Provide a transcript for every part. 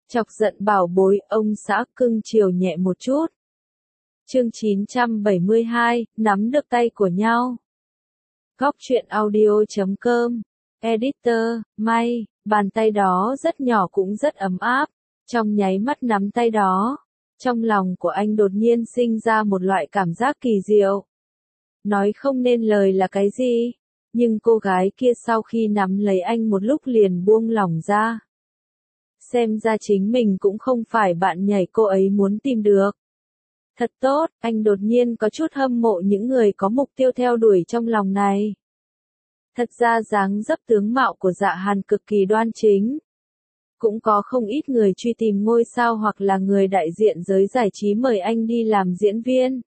Chọc giận bảo bối, ông xã cưng chiều nhẹ một chút. Chương 972, nắm được tay của nhau. Góc truyện audio.com. Editor, May, bàn tay đó rất nhỏ cũng rất ấm áp. Trong nháy mắt nắm tay đó, trong lòng của anh đột nhiên sinh ra một loại cảm giác kỳ diệu. Nói không nên lời là cái gì, nhưng cô gái kia sau khi nắm lấy anh một lúc liền buông lỏng ra. Xem ra chính mình cũng không phải bạn nhảy cô ấy muốn tìm được. Thật tốt, anh đột nhiên có chút hâm mộ những người có mục tiêu theo đuổi trong lòng này. Thật ra dáng dấp tướng mạo của Dạ Hàn cực kỳ đoan chính. Cũng có không ít người truy tìm ngôi sao hoặc là người đại diện giới giải trí mời anh đi làm diễn viên.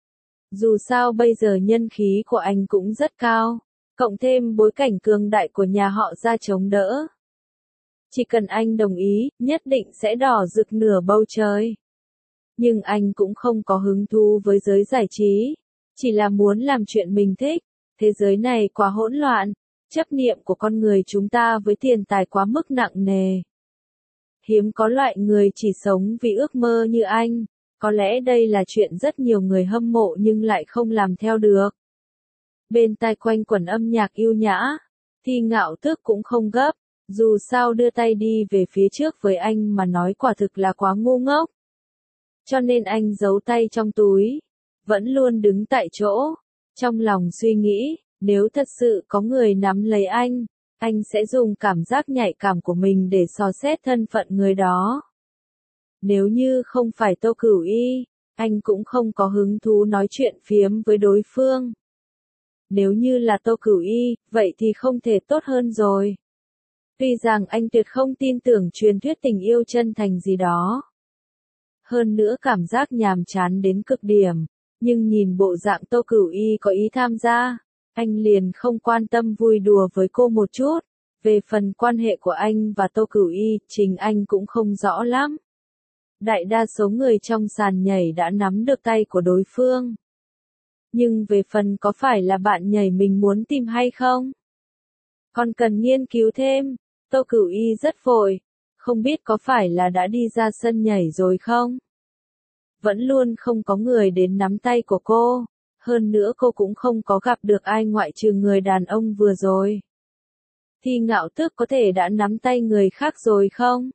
Dù sao bây giờ nhân khí của anh cũng rất cao, cộng thêm bối cảnh cường đại của nhà họ ra chống đỡ. Chỉ cần anh đồng ý, nhất định sẽ đỏ rực nửa bầu trời. Nhưng anh cũng không có hứng thú với giới giải trí, chỉ là muốn làm chuyện mình thích. Thế giới này quá hỗn loạn, chấp niệm của con người chúng ta với tiền tài quá mức nặng nề. Hiếm có loại người chỉ sống vì ước mơ như anh, có lẽ đây là chuyện rất nhiều người hâm mộ nhưng lại không làm theo được. Bên tai quanh quẩn âm nhạc yêu nhã, Thi Ngạo Tước cũng không gấp, dù sao đưa tay đi về phía trước với anh mà nói quả thực là quá ngu ngốc. Cho nên anh giấu tay trong túi, vẫn luôn đứng tại chỗ, trong lòng suy nghĩ, nếu thật sự có người nắm lấy anh sẽ dùng cảm giác nhạy cảm của mình để dò xét thân phận người đó. Nếu như không phải Tô Cửu Y, anh cũng không có hứng thú nói chuyện phiếm với đối phương. Nếu như là Tô Cửu Y, vậy thì không thể tốt hơn rồi. Tuy rằng anh tuyệt không tin tưởng truyền thuyết tình yêu chân thành gì đó. Hơn nữa cảm giác nhàm chán đến cực điểm, nhưng nhìn bộ dạng Tô Cửu Y có ý tham gia, anh liền không quan tâm vui đùa với cô một chút. Về phần quan hệ của anh và Tô Cửu Y, chính anh cũng không rõ lắm. Đại đa số người trong sàn nhảy đã nắm được tay của đối phương. Nhưng về phần có phải là bạn nhảy mình muốn tìm hay không? Còn cần nghiên cứu thêm. Tô Cửu Y rất vội, không biết có phải là đã đi ra sân nhảy rồi không? Vẫn luôn không có người đến nắm tay của cô, hơn nữa cô cũng không có gặp được ai ngoại trừ người đàn ông vừa rồi. Thi Ngạo Tước có thể đã nắm tay người khác rồi không?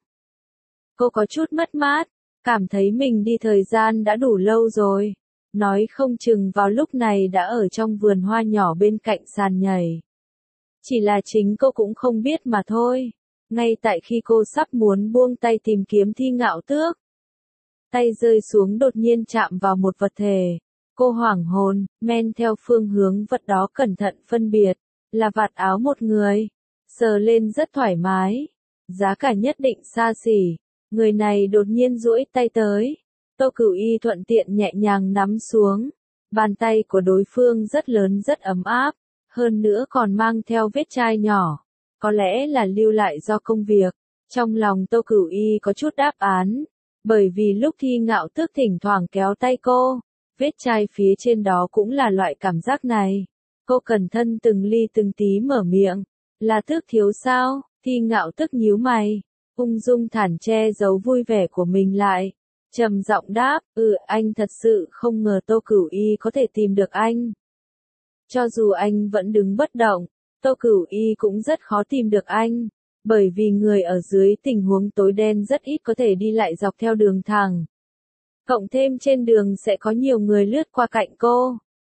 Cô có chút mất mát, cảm thấy mình đi thời gian đã đủ lâu rồi, nói không chừng vào lúc này đã ở trong vườn hoa nhỏ bên cạnh sàn nhảy. Chỉ là chính cô cũng không biết mà thôi. Ngay tại khi cô sắp muốn buông tay tìm kiếm Thi Ngạo Tước, tay rơi xuống đột nhiên chạm vào một vật thể. Cô hoảng hồn, men theo phương hướng vật đó cẩn thận phân biệt, là vạt áo một người. Sờ lên rất thoải mái, giá cả nhất định xa xỉ. Người này đột nhiên duỗi tay tới. Tô Cửu Y thuận tiện nhẹ nhàng nắm xuống. Bàn tay của đối phương rất lớn rất ấm áp, hơn nữa còn mang theo vết chai nhỏ. Có lẽ là lưu lại do công việc. Trong lòng Tô Cửu Y có chút đáp án, bởi vì lúc Thi Ngạo Tước thỉnh thoảng kéo tay cô, vết chai phía trên đó cũng là loại cảm giác này. Cô cẩn thận từng ly từng tí mở miệng, là Tước thiếu sao? Thi Ngạo Tước nhíu mày, ung dung thản che giấu vui vẻ của mình lại, trầm giọng đáp, anh thật sự không ngờ Tô Cửu Y có thể tìm được anh. Cho dù anh vẫn đứng bất động, Tô Cửu Y cũng rất khó tìm được anh, bởi vì người ở dưới tình huống tối đen rất ít có thể đi lại dọc theo đường thẳng. Cộng thêm trên đường sẽ có nhiều người lướt qua cạnh cô.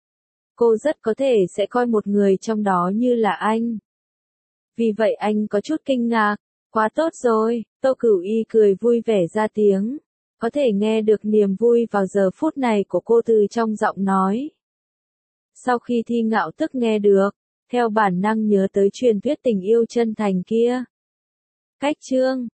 Cô rất có thể sẽ coi một người trong đó như là anh. Vì vậy anh có chút kinh ngạc, quá tốt rồi, Tô Cửu Y cười vui vẻ ra tiếng. Có thể nghe được niềm vui vào giờ phút này của cô từ trong giọng nói. Sau khi Thi Ngạo Tước nghe được, theo bản năng nhớ tới truyền thuyết tình yêu chân thành kia. Cách chương